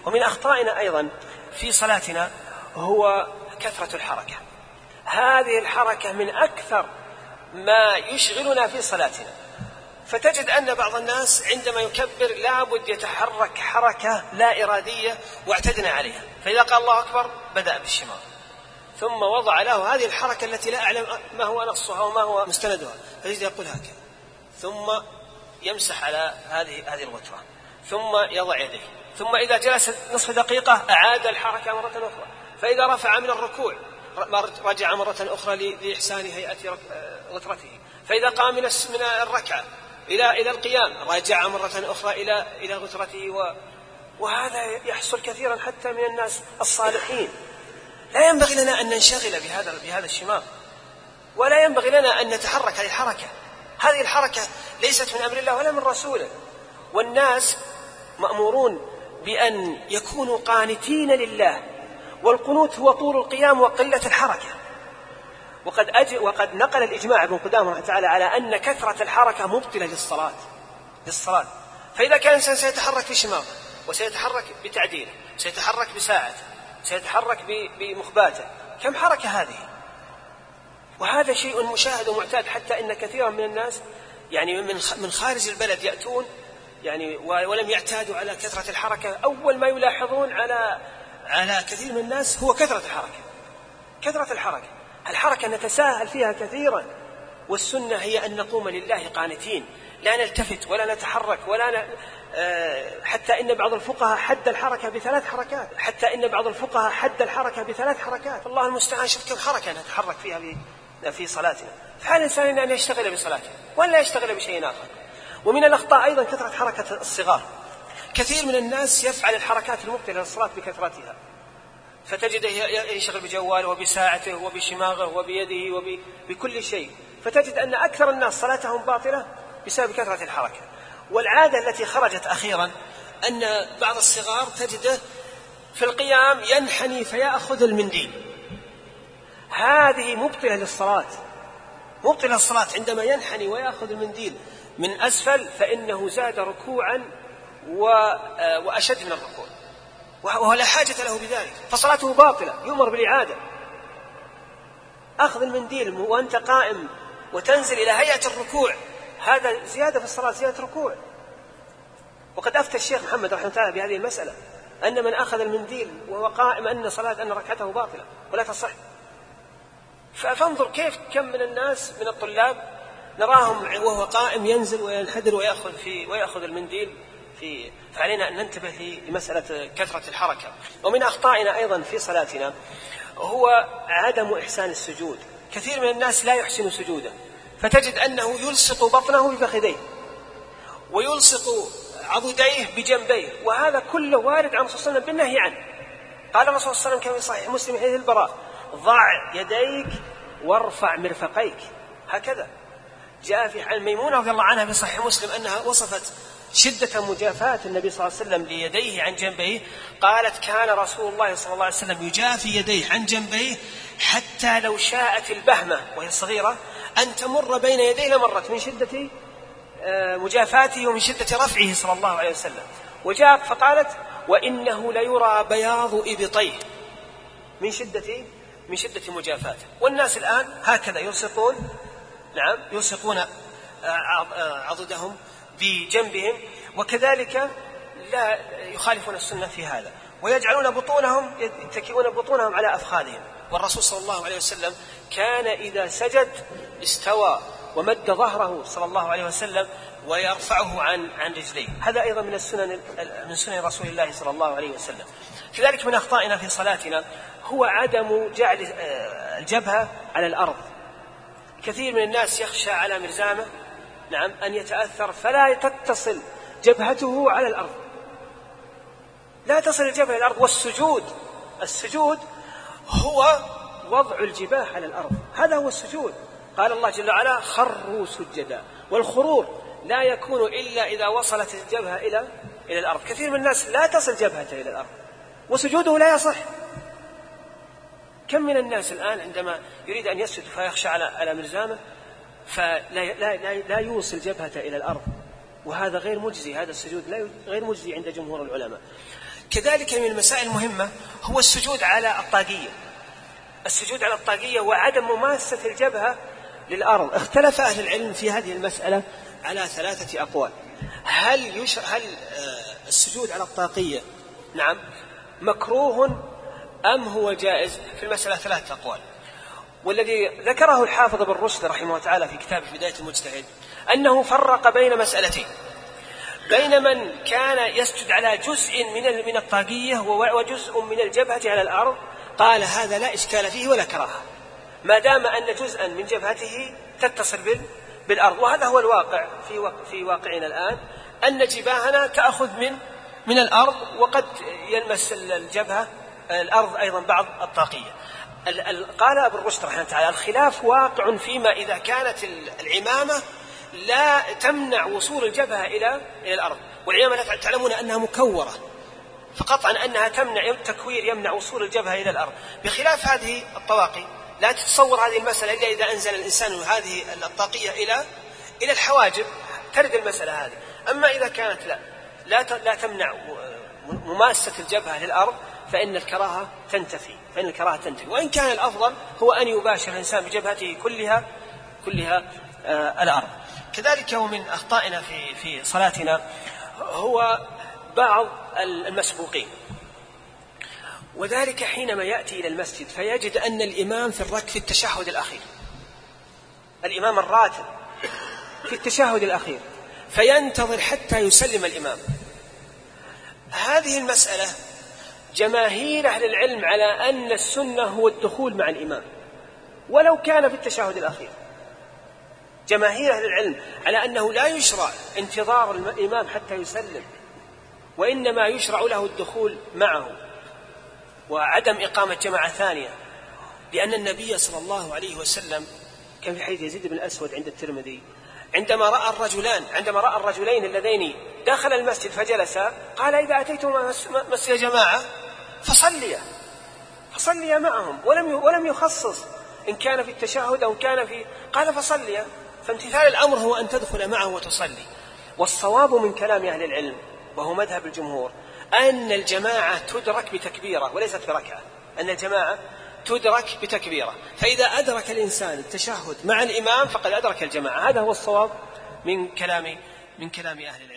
ومن أخطائنا أيضا في صلاتنا هو كثرة الحركة. هذه الحركة من أكثر ما يشغلنا في صلاتنا، فتجد أن بعض الناس عندما يكبر لابد يتحرك حركة لا إرادية واعتدنا عليها، فإذا قال الله أكبر بدأ بالشمال ثم وضع له هذه الحركة التي لا أعلم ما هو نصها وما هو مستندها، فيجد يقول هكذا، ثم يمسح على هذه الغترة، ثم يضع يديه، ثم إذا جلس نصف دقيقة أعاد الحركة مرة أخرى، فإذا رفع من الركوع رجع مرة أخرى لإحسان هيئة غترته، فإذا قام من الركعة إلى القيام رجع مرة أخرى إلى غترته. وهذا يحصل كثيرا حتى من الناس الصالحين. لا ينبغي لنا أن ننشغل بهذا الشماغ، ولا ينبغي لنا أن نتحرك هذه الحركة ليست من أمر الله ولا من رسوله. والناس مأمورون بأن يكونوا قانتين لله، والقنوت هو طول القيام وقلة الحركة. وقد نقل الإجماع ابن قدامة رحمه تعالى على أن كثرة الحركة مبطلة للصلاة. فإذا كان الإنسان سيتحرك في شماغه، وسيتحرك بتعديله، سيتحرك بساعته، سيتحرك بمخباته، كم حركة هذه؟ وهذا شيء مشاهد ومعتاد، حتى إن كثيرا من الناس يعني من خارج البلد يأتون يعني ولم يعتادوا على كثرة الحركة. أول ما يلاحظون على كثير من الناس هو كثرة الحركة. الحركة نتساهل فيها كثيرا، والسنة هي أن نقوم لله قانتين، لا نلتفت ولا نتحرك حتى إن بعض الفقهاء حد الحركة بثلاث حركات. الله المستعان، شوف كم حركة نتحرك فيها في صلاتنا. فحال الإنسان أن يشتغل بصلاته ولا يشتغل بشيء آخر. ومن الأخطاء أيضا كثرة حركة الصغار. كثير من الناس يفعل الحركات المبطلة للصلاة بكثرتها، فتجد ينشغل بجواله وبساعته وبشماغه وبيده وبكل شيء، فتجد أن أكثر الناس صلاتهم باطلة بسبب كثرة الحركة. والعادة التي خرجت أخيرا أن بعض الصغار تجده في القيام ينحني فيأخذ المنديل، هذه مبطلة للصلاة. عندما ينحني ويأخذ المنديل من أسفل فإنه زاد ركوعا وأشد من الركوع، وهو لا حاجة له بذلك، فصلاته باطلة، يؤمر بالإعادة. أخذ المنديل وأنت قائم وتنزل إلى هيئة الركوع، هذا زيادة في الصلاة، زيادة ركوع. وقد أفتى الشيخ محمد رحمه الله بهذه المسألة، أن من أخذ المنديل وهو قائم أن ركعته باطلة ولا تصح. فانظر كم من الناس من الطلاب نراهم وهو قائم ينزل وينحدر ويأخذ المنديل فعلينا أن ننتبه لمسألة كثرة الحركة. ومن أخطائنا أيضا في صلاتنا هو عدم إحسان السجود. كثير من الناس لا يحسن سجودا، فتجد أنه يلصق بطنه بفخذيه ويلصق عضديه بجنبيه، وهذا كله وارد عن الرسول صلى الله عليه وسلم بالنهي عنه. قال الرسول صلى الله عليه وسلم كما في صحيح مسلم حديث البراء: ضع يديك وارفع مرفقيك. هكذا جاء في عن ميمونة رضي الله عنها في صحيح مسلم أنها وصفت شدة مجافاة النبي صلى الله عليه وسلم ليديه عن جنبيه، قالت: كان رسول الله صلى الله عليه وسلم يجافي يديه عن جنبيه حتى لو شاءت البهمة وهي صغيرة أن تمر بين يديه لمرت، من شدة مجافاته ومن شدة رفعه صلى الله عليه وسلم. وجاءت فقالت: وإنه ليرى بياض إبطيه، من شدة مجافاته. والناس الآن هكذا يلصقون عضدهم بجنبهم، وكذلك لا يخالفون السنة في هذا، ويجعلون يتكئون بطونهم على أفخاذهم. والرسول صلى الله عليه وسلم كان إذا سجد استوى ومد ظهره صلى الله عليه وسلم ويرفعه عن رجليه. هذا أيضا من سنن رسول الله صلى الله عليه وسلم. كذلك من أخطائنا في صلاتنا هو عدم جعل الجبهة على الأرض. كثير من الناس يخشى على مرزامه أن يتأثر فلا تتصل جبهته على الأرض، لا تصل الجبهة إلى الأرض. والسجود هو وضع الجباه على الأرض، هذا هو السجود. قال الله جل وعلا: خروا سجدا. والخرور لا يكون إلا إذا وصلت الجبهة إلى الأرض. كثير من الناس لا تصل جبهته إلى الأرض وسجوده لا يصح. كم من الناس الآن عندما يريد أن يسجد فيخشى على مرزامه فلا يوصل جبهته إلى الأرض، وهذا غير مجزي. هذا السجود غير مجزي عند جمهور العلماء. كذلك من المسائل المهمة هو السجود على الطاقية. السجود على الطاقية وعدم مماسة الجبهة للأرض. اختلف أهل العلم في هذه المسألة على 3 أقوال. هل السجود على الطاقية نعم مكروه أم هو جائز؟ في المسألة 3 أقوال. والذي ذكره الحافظ ابن رشد رحمه الله تعالى في كتاب بداية المجتهد أنه فرق بين مسألتين: بين من كان يسجد على جزء من الطاقية وجزء من الجبهة على الأرض، قال هذا لا إشكال فيه ولا كراهة ما دام أن جزءا من جبهته تتصل بالأرض. وهذا هو الواقع في واقعنا الآن، أن جباهنا تأخذ من الأرض، وقد يلمس الجبهة الأرض أيضا بعض الطاقية. قال ابن رشد رحمه الله تعالى: الخلاف واقع فيما إذا كانت العمامة لا تمنع وصول الجبهة إلى الأرض، والعمامة تعلمون أنها مكورة، فقطعا أنها تمنع التكوير يمنع وصول الجبهة إلى الأرض، بخلاف هذه الطواقي لا تتصور هذه المسألة إلا إذا أنزل الإنسان هذه الطاقية إلى الحواجب ترد المسألة هذه. أما إذا كانت لا تمنع مماسة الجبهة للأرض فإن الكراهة تنتفي. وإن كان الأفضل هو أن يباشر الإنسان بجبهته كلها الأرض. كذلك ومن أخطائنا في صلاتنا هو بعض المسبوقين، وذلك حينما يأتي إلى المسجد فيجد أن الإمام في التشهد الأخير، الإمام الراتب في التشهد الأخير، فينتظر حتى يسلم الإمام. هذه المسألة جماهير أهل العلم على أن السنة هو الدخول مع الإمام ولو كان في التشهد الأخير. جماهير أهل العلم على أنه لا يشرع انتظار الإمام حتى يسلم، وإنما يشرع له الدخول معه وعدم إقامة جماعة ثانية، لأن النبي صلى الله عليه وسلم كان في حديث يزيد بن الأسود عند الترمذي عندما رأى الرجلين اللذين دخل المسجد فجلسا قال: إذا أتيتم مسجد جماعة فصليا معهم، ولم يخصص إن كان في التشهد أو كان قال فصليا. فامتثال الأمر هو أن تدخل معه وتصلي. والصواب من كلام أهل العلم وهو مذهب الجمهور أن الجماعة تدرك بتكبيرة وليست بركعة، أن الجماعة تدرك بتكبيرة، فإذا أدرك الإنسان التشهد مع الإمام فقد أدرك الجماعة. هذا هو الصواب من كلام أهل العلم.